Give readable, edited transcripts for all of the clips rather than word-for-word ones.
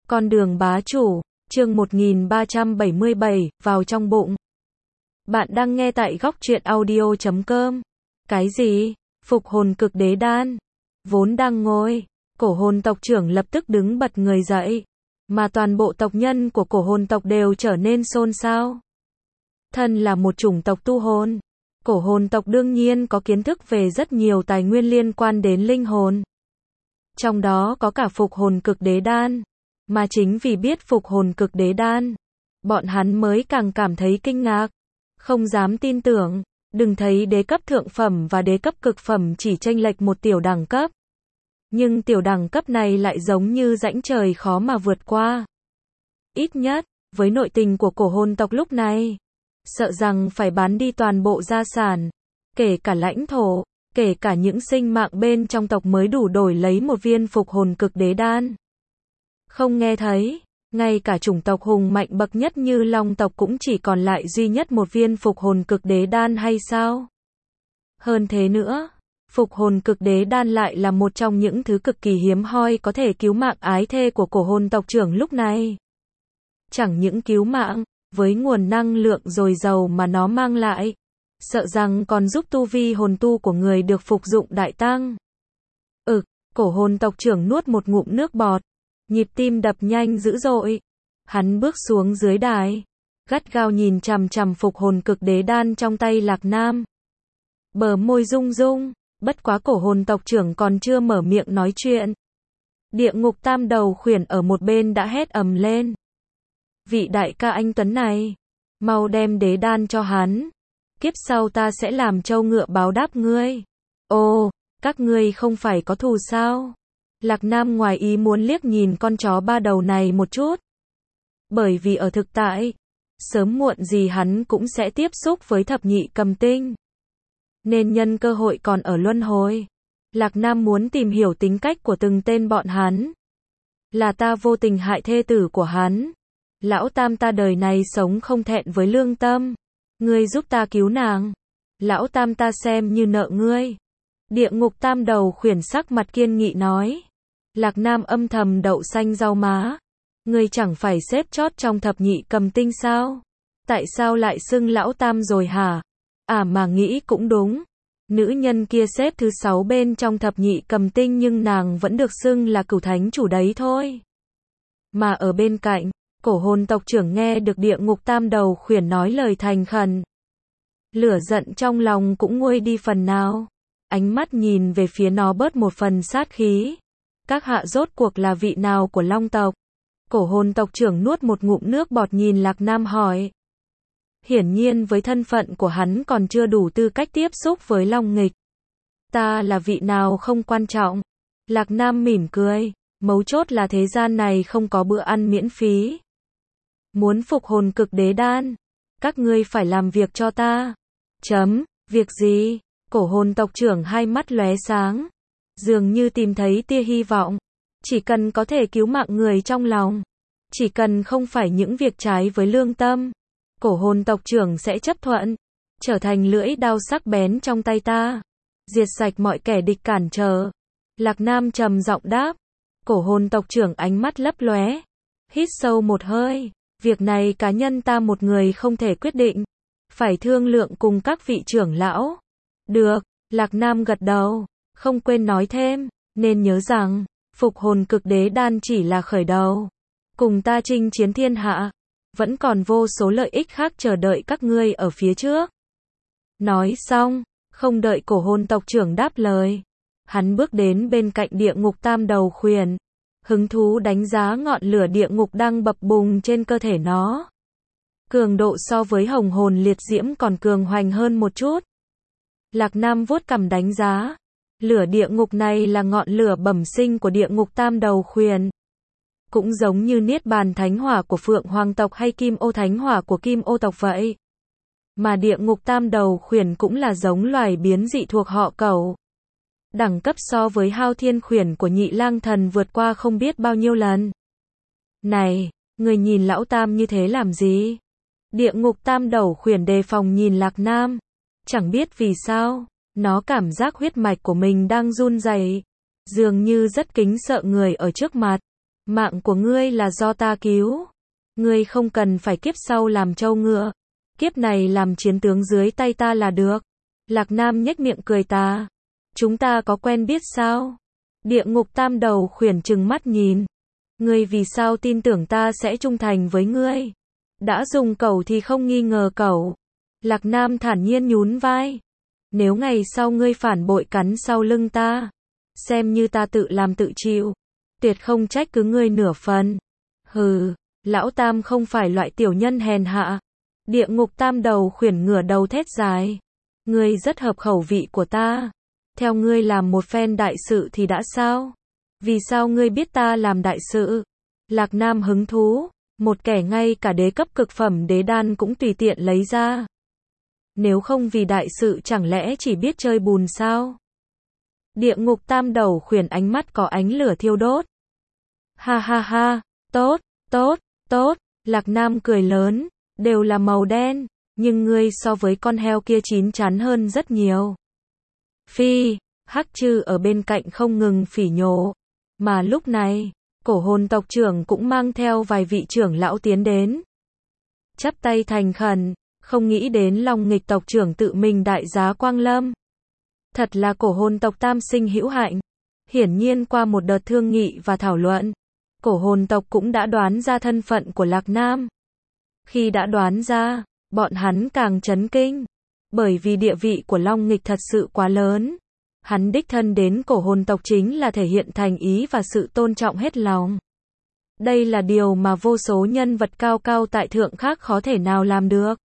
Con đường bá chủ, chương 1377, vào trong bụng. Bạn đang nghe tại góc truyện audio.com. Cái gì? Phục hồn cực đế đan. Vốn đang ngồi, cổ hồn tộc trưởng lập tức đứng bật người dậy. Mà toàn bộ tộc nhân của cổ hồn tộc đều trở nên xôn xao. Thân là một chủng tộc tu hồn, cổ hồn tộc đương nhiên có kiến thức về rất nhiều tài nguyên liên quan đến linh hồn. Trong đó có cả phục hồn cực đế đan. Mà chính vì biết phục hồn cực đế đan, bọn hắn mới càng cảm thấy kinh ngạc. Không dám tin tưởng, đừng thấy đế cấp thượng phẩm và đế cấp cực phẩm chỉ chênh lệch một tiểu đẳng cấp. Nhưng tiểu đẳng cấp này lại giống như rãnh trời khó mà vượt qua. Ít nhất, với nội tình của cổ hồn tộc lúc này, sợ rằng phải bán đi toàn bộ gia sản, kể cả lãnh thổ, kể cả những sinh mạng bên trong tộc mới đủ đổi lấy một viên phục hồn cực đế đan. Không nghe thấy, ngay cả chủng tộc hùng mạnh bậc nhất như Long tộc cũng chỉ còn lại duy nhất một viên phục hồn cực đế đan hay sao? Hơn thế nữa, phục hồn cực đế đan lại là một trong những thứ cực kỳ hiếm hoi có thể cứu mạng ái thê của cổ hồn tộc trưởng lúc này. Chẳng những cứu mạng, với nguồn năng lượng dồi dào mà nó mang lại, sợ rằng còn giúp tu vi hồn tu của người được phục dụng đại tăng. Cổ hồn tộc trưởng nuốt một ngụm nước bọt. Nhịp tim đập nhanh dữ dội. Hắn bước xuống dưới đài, gắt gao nhìn chằm chằm phục hồn cực đế đan trong tay Lạc Nam. Bờ môi rung rung, bất quá cổ hồn tộc trưởng còn chưa mở miệng nói chuyện. Địa ngục tam đầu khuyển ở một bên đã hét ầm lên. Vị đại ca anh Tuấn này, mau đem đế đan cho hắn. Kiếp sau ta sẽ làm trâu ngựa báo đáp ngươi. Ồ, các ngươi không phải có thù sao? Lạc Nam ngoài ý muốn liếc nhìn con chó ba đầu này một chút. Bởi vì ở thực tại, sớm muộn gì hắn cũng sẽ tiếp xúc với thập nhị cầm tinh. Nên nhân cơ hội còn ở luân hồi, Lạc Nam muốn tìm hiểu tính cách của từng tên bọn hắn. Là ta vô tình hại thê tử của hắn. Lão tam ta đời này sống không thẹn với lương tâm. Ngươi giúp ta cứu nàng. Lão tam ta xem như nợ ngươi. Địa ngục tam đầu khuyển sắc mặt kiên nghị nói. Lạc Nam âm thầm đậu xanh rau má. Ngươi chẳng phải xếp chót trong thập nhị cầm tinh sao? Tại sao lại xưng lão tam rồi hả? À mà nghĩ cũng đúng. Nữ nhân kia xếp thứ 6 bên trong thập nhị cầm tinh nhưng nàng vẫn được xưng là cửu thánh chủ đấy thôi. Mà ở bên cạnh, cổ hồn tộc trưởng nghe được địa ngục tam đầu khuyển nói lời thành khẩn. Lửa giận trong lòng cũng nguôi đi phần nào. Ánh mắt nhìn về phía nó bớt một phần sát khí. Các hạ rốt cuộc là vị nào của Long tộc? Cổ hồn tộc trưởng nuốt một ngụm nước bọt nhìn Lạc Nam hỏi. Hiển nhiên với thân phận của hắn còn chưa đủ tư cách tiếp xúc với Long nghịch. Ta là vị nào không quan trọng. Lạc Nam mỉm cười. Mấu chốt là thế gian này không có bữa ăn miễn phí. Muốn phục hồn cực đế đan, các ngươi phải làm việc cho ta. Việc gì? Cổ hồn tộc trưởng hai mắt lóe sáng. Dường như tìm thấy tia hy vọng. Chỉ cần có thể cứu mạng người trong lòng. Chỉ cần không phải những việc trái với lương tâm. Cổ hồn tộc trưởng sẽ chấp thuận. Trở thành lưỡi đao sắc bén trong tay ta. Diệt sạch mọi kẻ địch cản trở. Lạc Nam trầm giọng đáp. Cổ hồn tộc trưởng ánh mắt lấp lóe. Hít sâu một hơi. Việc này cá nhân ta một người không thể quyết định. Phải thương lượng cùng các vị trưởng lão. Được, Lạc Nam gật đầu. Không quên nói thêm, nên nhớ rằng, phục hồn cực đế đan chỉ là khởi đầu. Cùng ta chinh chiến thiên hạ, vẫn còn vô số lợi ích khác chờ đợi các ngươi ở phía trước. Nói xong, không đợi cổ hồn tộc trưởng đáp lời. Hắn bước đến bên cạnh địa ngục tam đầu khuyển. Hứng thú đánh giá ngọn lửa địa ngục đang bập bùng trên cơ thể nó. Cường độ so với hồng hồn liệt diễm còn cường hoành hơn một chút. Lạc Nam vuốt cằm đánh giá. Lửa địa ngục này là ngọn lửa bẩm sinh của địa ngục tam đầu khuyển. Cũng giống như niết bàn thánh hỏa của Phượng Hoàng tộc hay kim ô thánh hỏa của Kim ô tộc vậy. Mà địa ngục tam đầu khuyển cũng là giống loài biến dị thuộc họ Cẩu. Đẳng cấp so với Hao Thiên khuyển của Nhị Lang Thần vượt qua không biết bao nhiêu lần. Này, người nhìn lão tam như thế làm gì? Địa ngục tam đầu khuyển đề phòng nhìn Lạc Nam. Chẳng biết vì sao, nó cảm giác huyết mạch của mình đang run rẩy, dường như rất kính sợ người ở trước mặt. Mạng của ngươi là do ta cứu. Ngươi không cần phải kiếp sau làm trâu ngựa. Kiếp này làm chiến tướng dưới tay ta là được. Lạc Nam nhếch miệng cười ta. Chúng ta có quen biết sao? Địa ngục tam đầu khuyển trừng mắt nhìn. Ngươi vì sao tin tưởng ta sẽ trung thành với ngươi? Đã dùng cẩu thì không nghi ngờ cẩu. Lạc Nam thản nhiên nhún vai. Nếu ngày sau ngươi phản bội cắn sau lưng ta, xem như ta tự làm tự chịu. Tuyệt không trách cứ ngươi nửa phần. Hừ, lão tam không phải loại tiểu nhân hèn hạ. Địa ngục tam đầu khuyển ngửa đầu thét dài. Ngươi rất hợp khẩu vị của ta. Theo ngươi làm một phen đại sự thì đã sao? Vì sao ngươi biết ta làm đại sự? Lạc Nam hứng thú. Một kẻ ngay cả đế cấp cực phẩm đế đan cũng tùy tiện lấy ra. Nếu không vì đại sự chẳng lẽ chỉ biết chơi bùn sao? Địa ngục tam đầu khuyển ánh mắt có ánh lửa thiêu đốt. Ha ha ha, tốt, tốt, tốt, Lạc Nam cười lớn, đều là màu đen, nhưng ngươi so với con heo kia chín chắn hơn rất nhiều. Phi, Hắc Trư ở bên cạnh không ngừng phỉ nhổ. Mà lúc này, cổ hồn tộc trưởng cũng mang theo vài vị trưởng lão tiến đến. Chắp tay thành khẩn, không nghĩ đến Long Nghịch tộc trưởng tự mình đại giá quang lâm. Thật là cổ hồn tộc tam sinh hữu hạnh. Hiển nhiên qua một đợt thương nghị và thảo luận, cổ hồn tộc cũng đã đoán ra thân phận của Lạc Nam. Khi đã đoán ra, bọn hắn càng chấn kinh. Bởi vì địa vị của Long Nghịch thật sự quá lớn. Hắn đích thân đến cổ hồn tộc chính là thể hiện thành ý và sự tôn trọng hết lòng. Đây là điều mà vô số nhân vật cao cao tại thượng khác khó thể nào làm được.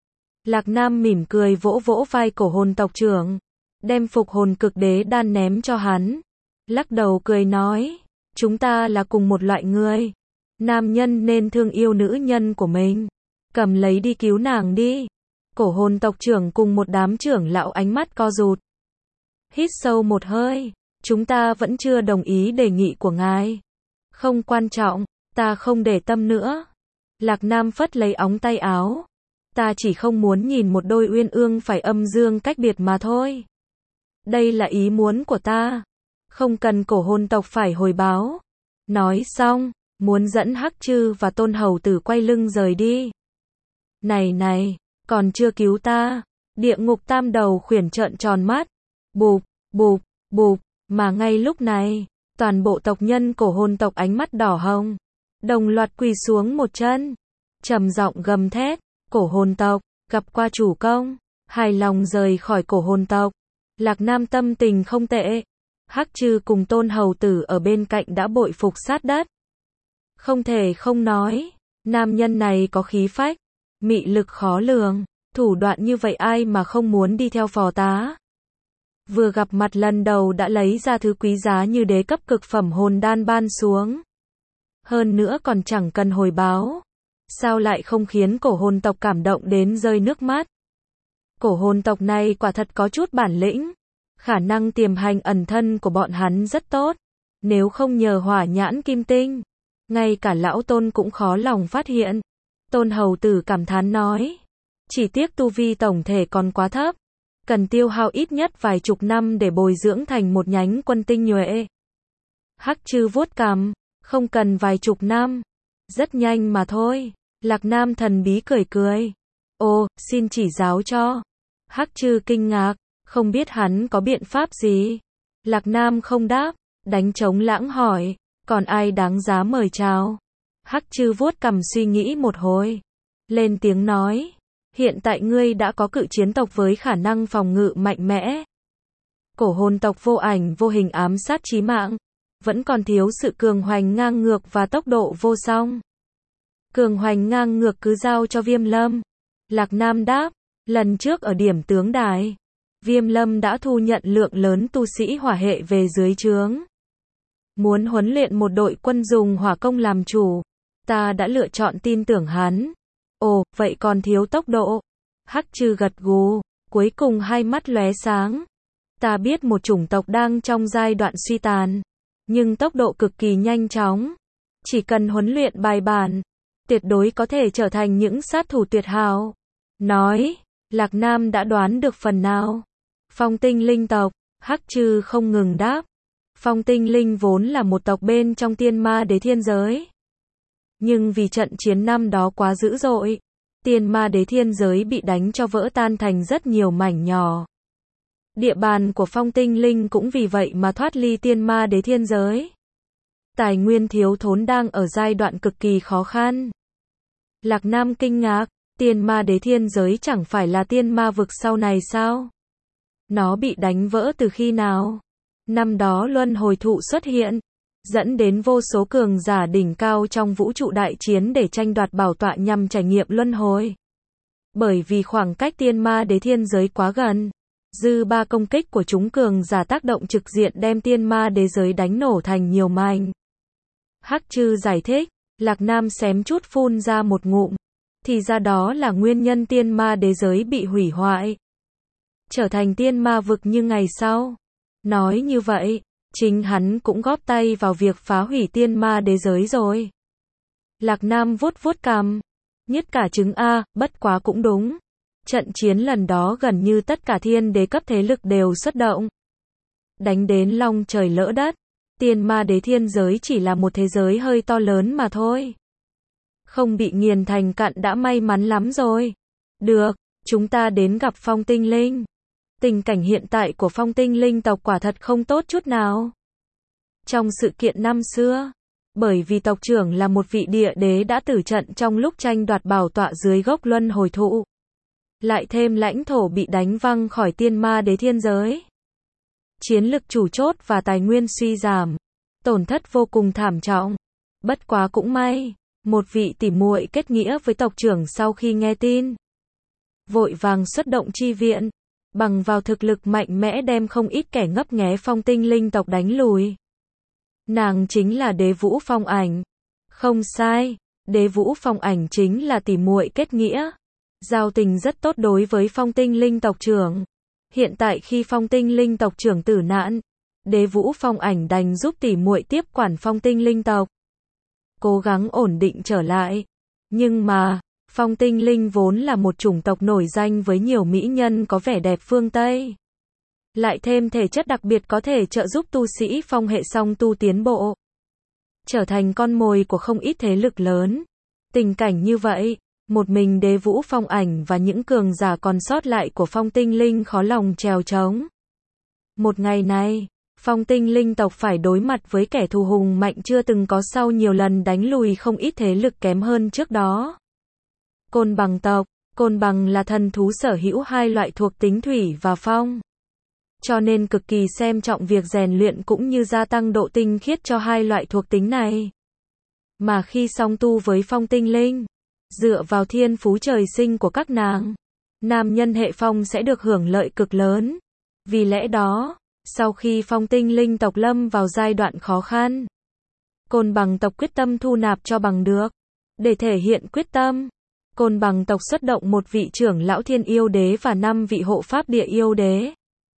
Lạc Nam mỉm cười vỗ vỗ vai cổ hồn tộc trưởng, đem phục hồn cực đế đan ném cho hắn. Lắc đầu cười nói, chúng ta là cùng một loại người. Nam nhân nên thương yêu nữ nhân của mình. Cầm lấy đi cứu nàng đi. Cổ hồn tộc trưởng cùng một đám trưởng lão ánh mắt co rụt. Hít sâu một hơi, chúng ta vẫn chưa đồng ý đề nghị của ngài. Không quan trọng, ta không để tâm nữa. Lạc Nam phất lấy ống tay áo. Ta chỉ không muốn nhìn một đôi uyên ương phải âm dương cách biệt mà thôi. Đây là ý muốn của ta. Không cần cổ hồn tộc phải hồi báo. Nói xong, muốn dẫn Hắc Trư và Tôn Hầu Tử quay lưng rời đi. Này này, còn chưa cứu ta. Địa ngục tam đầu khuyển trợn tròn mắt. Bụp, bụp, bụp, mà ngay lúc này, toàn bộ tộc nhân cổ hồn tộc ánh mắt đỏ hồng, đồng loạt quỳ xuống một chân, trầm giọng gầm thét, cổ hồn tộc, gặp qua chủ công, hài lòng rời khỏi cổ hồn tộc. Lạc Nam tâm tình không tệ, Hắc Trư cùng Tôn Hầu Tử ở bên cạnh đã bội phục sát đất. Không thể không nói, nam nhân này có khí phách, mị lực khó lường, thủ đoạn như vậy ai mà không muốn đi theo phò tá. Vừa gặp mặt lần đầu đã lấy ra thứ quý giá như đế cấp cực phẩm hồn đan ban xuống. Hơn nữa còn chẳng cần hồi báo. Sao lại không khiến cổ hồn tộc cảm động đến rơi nước mắt? Cổ hồn tộc này quả thật có chút bản lĩnh. Khả năng tiềm hành ẩn thân của bọn hắn rất tốt. Nếu không nhờ hỏa nhãn kim tinh, ngay cả lão Tôn cũng khó lòng phát hiện. Tôn Hầu Tử cảm thán nói. Chỉ tiếc tu vi tổng thể còn quá thấp. Cần tiêu hao ít nhất vài chục năm để bồi dưỡng thành một nhánh quân tinh nhuệ. Hắc Trư vuốt cằm, không cần vài chục năm. Rất nhanh mà thôi. Lạc Nam thần bí cười cười. Ồ, xin chỉ giáo cho. Hắc Trư kinh ngạc, không biết hắn có biện pháp gì. Lạc Nam không đáp, đánh trống lãng hỏi, còn ai đáng giá mời chào? Hắc Trư vuốt cằm suy nghĩ một hồi. Lên tiếng nói. Hiện tại ngươi đã có cự chiến tộc với khả năng phòng ngự mạnh mẽ. Cổ hồn tộc vô ảnh vô hình ám sát chí mạng. Vẫn còn thiếu sự cường hoành ngang ngược và tốc độ vô song. Cường hoành ngang ngược cứ giao cho Viêm Lâm. Lạc Nam đáp, lần trước ở điểm tướng đài, Viêm Lâm đã thu nhận lượng lớn tu sĩ hỏa hệ về dưới trướng. Muốn huấn luyện một đội quân dùng hỏa công làm chủ, ta đã lựa chọn tin tưởng hắn. Ồ, vậy còn thiếu tốc độ. Hắc Trư gật gù, cuối cùng hai mắt lóe sáng. Ta biết một chủng tộc đang trong giai đoạn suy tàn, nhưng tốc độ cực kỳ nhanh chóng. Chỉ cần huấn luyện bài bản, tuyệt đối có thể trở thành những sát thủ tuyệt hảo. Nói, Lạc Nam đã đoán được phần nào. Phong tinh linh tộc, Hắc Trư không ngừng đáp. Phong Tinh Linh vốn là một tộc bên trong Tiên Ma Đế Thiên Giới. Nhưng vì trận chiến năm đó quá dữ dội, Tiên Ma Đế Thiên Giới bị đánh cho vỡ tan thành rất nhiều mảnh nhỏ. Địa bàn của Phong Tinh Linh cũng vì vậy mà thoát ly Tiên Ma Đế Thiên Giới. Tài nguyên thiếu thốn đang ở giai đoạn cực kỳ khó khăn. Lạc Nam kinh ngạc, Tiên Ma Đế Thiên Giới chẳng phải là tiên ma vực sau này sao? Nó bị đánh vỡ từ khi nào? Năm đó luân hồi thụ xuất hiện, dẫn đến vô số cường giả đỉnh cao trong vũ trụ đại chiến để tranh đoạt bảo tọa nhằm trải nghiệm luân hồi. Bởi vì khoảng cách Tiên Ma Đế Thiên Giới quá gần, dư ba công kích của chúng cường giả tác động trực diện đem Tiên Ma Đế Giới đánh nổ thành nhiều mảnh. Hắc Trư giải thích, Lạc Nam xém chút phun ra một ngụm. Thì ra đó là nguyên nhân Tiên Ma Đế Giới bị hủy hoại, trở thành tiên ma vực như ngày sau. Nói như vậy, chính hắn cũng góp tay vào việc phá hủy Tiên Ma Đế Giới rồi. Lạc Nam vuốt vuốt cằm, nhất cả chứng a, bất quá cũng đúng. Trận chiến lần đó gần như tất cả thiên đế cấp thế lực đều xuất động. Đánh đến long trời lỡ đất. Tiên Ma Đế Thiên Giới chỉ là một thế giới hơi to lớn mà thôi. Không bị nghiền thành cặn đã may mắn lắm rồi. Được, chúng ta đến gặp Phong Tinh Linh. Tình cảnh hiện tại của Phong Tinh Linh tộc quả thật không tốt chút nào. Trong sự kiện năm xưa, bởi vì tộc trưởng là một vị địa đế đã tử trận trong lúc tranh đoạt bảo tọa dưới gốc luân hồi thụ. Lại thêm lãnh thổ bị đánh văng khỏi Tiên Ma Đế Thiên Giới. Chiến lực chủ chốt và tài nguyên suy giảm, tổn thất vô cùng thảm trọng. Bất quá cũng may, một vị tỉ muội kết nghĩa với tộc trưởng sau khi nghe tin, vội vàng xuất động chi viện, bằng vào thực lực mạnh mẽ đem không ít kẻ ngấp nghé Phong Tinh Linh tộc đánh lùi. Nàng chính là Đế Vũ Phong Ảnh. Không sai, Đế Vũ Phong Ảnh chính là tỉ muội kết nghĩa, giao tình rất tốt đối với Phong Tinh Linh tộc trưởng. Hiện tại khi Phong Tinh Linh tộc trưởng tử nạn, Đế Vũ Phong Ảnh đành giúp tỉ muội tiếp quản Phong Tinh Linh tộc, cố gắng ổn định trở lại. Nhưng mà, Phong Tinh Linh vốn là một chủng tộc nổi danh với nhiều mỹ nhân có vẻ đẹp phương Tây. Lại thêm thể chất đặc biệt có thể trợ giúp tu sĩ phong hệ song tu tiến bộ, trở thành con mồi của không ít thế lực lớn. Tình cảnh như vậy, một mình Đế Vũ Phong Ảnh và những cường giả còn sót lại của Phong Tinh Linh khó lòng trèo trống. Một ngày này, Phong Tinh Linh tộc phải đối mặt với kẻ thù hùng mạnh chưa từng có sau nhiều lần đánh lùi không ít thế lực kém hơn trước đó. Côn Bằng tộc. Côn Bằng là thần thú sở hữu hai loại thuộc tính thủy và phong, cho nên cực kỳ xem trọng việc rèn luyện cũng như gia tăng độ tinh khiết cho hai loại thuộc tính này. Mà khi song tu với Phong Tinh Linh, dựa vào thiên phú trời sinh của các nàng, nam nhân hệ phong sẽ được hưởng lợi cực lớn. Vì lẽ đó, sau khi Phong Tinh Linh tộc lâm vào giai đoạn khó khăn, Côn Bằng tộc quyết tâm thu nạp cho bằng được. Để thể hiện quyết tâm, Côn Bằng tộc xuất động một vị trưởng lão thiên yêu đế và 5 vị hộ pháp địa yêu đế.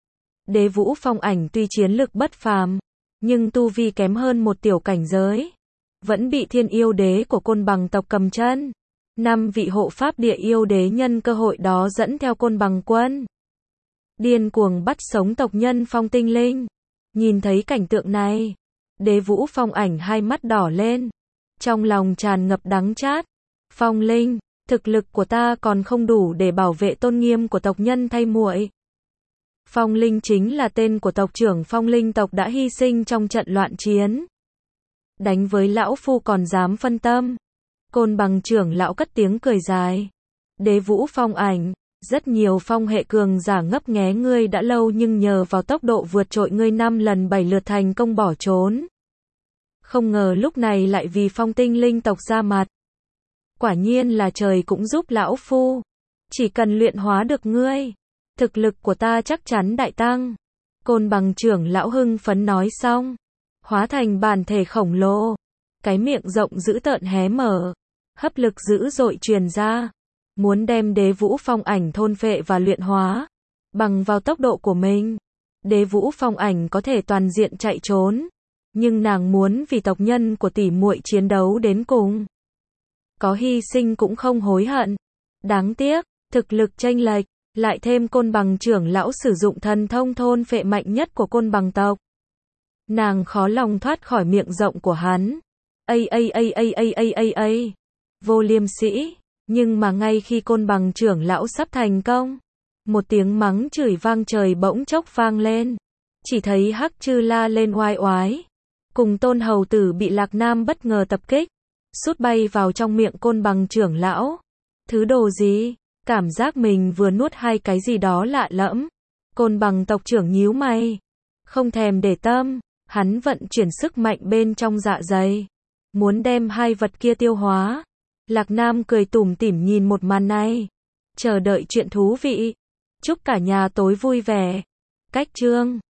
Đế Vũ Phong Ảnh tuy chiến lực bất phàm, nhưng tu vi kém hơn một tiểu cảnh giới, vẫn bị thiên yêu đế của Côn Bằng tộc cầm chân. 5 vị hộ pháp địa yêu đế nhân cơ hội đó dẫn theo Côn Bằng quân, điên cuồng bắt sống tộc nhân Phong Tinh Linh. Nhìn thấy cảnh tượng này, Đế Vũ Phong Ảnh hai mắt đỏ lên, trong lòng tràn ngập đắng chát. Phong Linh, thực lực của ta còn không đủ để bảo vệ tôn nghiêm của tộc nhân thay muội. Phong Linh chính là tên của tộc trưởng Phong Linh tộc đã hy sinh trong trận loạn chiến. Đánh với lão phu còn dám phân tâm. Côn Bằng trưởng lão cất tiếng cười dài. Đế Vũ Phong Ảnh, rất nhiều phong hệ cường giả ngấp nghé ngươi đã lâu nhưng nhờ vào tốc độ vượt trội ngươi 5 lần 7 lượt thành công bỏ trốn. Không ngờ lúc này lại vì Phong Tinh Linh tộc ra mặt. Quả nhiên là trời cũng giúp lão phu. Chỉ cần luyện hóa được ngươi, thực lực của ta chắc chắn đại tăng. Côn Bằng trưởng lão hưng phấn nói xong, hóa thành bản thể khổng lồ, cái miệng rộng dữ tợn hé mở, hấp lực dữ dội truyền ra, muốn đem Đế Vũ Phong Ảnh thôn phệ và luyện hóa. Bằng vào tốc độ của mình, Đế Vũ Phong Ảnh có thể toàn diện chạy trốn, nhưng nàng muốn vì tộc nhân của tỷ muội chiến đấu đến cùng. Có hy sinh cũng không hối hận. Đáng tiếc, thực lực chênh lệch, lại thêm Côn Bằng trưởng lão sử dụng thần thông thôn phệ mạnh nhất của Côn Bằng tộc. Nàng khó lòng thoát khỏi miệng rộng của hắn. Vô liêm sĩ. Nhưng mà ngay khi Côn Bằng trưởng lão sắp thành công, một tiếng mắng chửi vang trời bỗng chốc vang lên. Chỉ thấy Hắc Chư la lên oai oái, cùng Tôn hầu tử bị Lạc Nam bất ngờ tập kích, sút bay vào trong miệng Côn Bằng trưởng lão. Thứ đồ gì? Cảm giác mình vừa nuốt hai cái gì đó lạ lẫm. Côn Bằng tộc trưởng nhíu mày, không thèm để tâm, hắn vận chuyển sức mạnh bên trong dạ dày, muốn đem hai vật kia tiêu hóa. Lạc Nam cười tủm tỉm nhìn một màn này, chờ đợi chuyện thú vị. Chúc cả nhà tối vui vẻ. Cách chương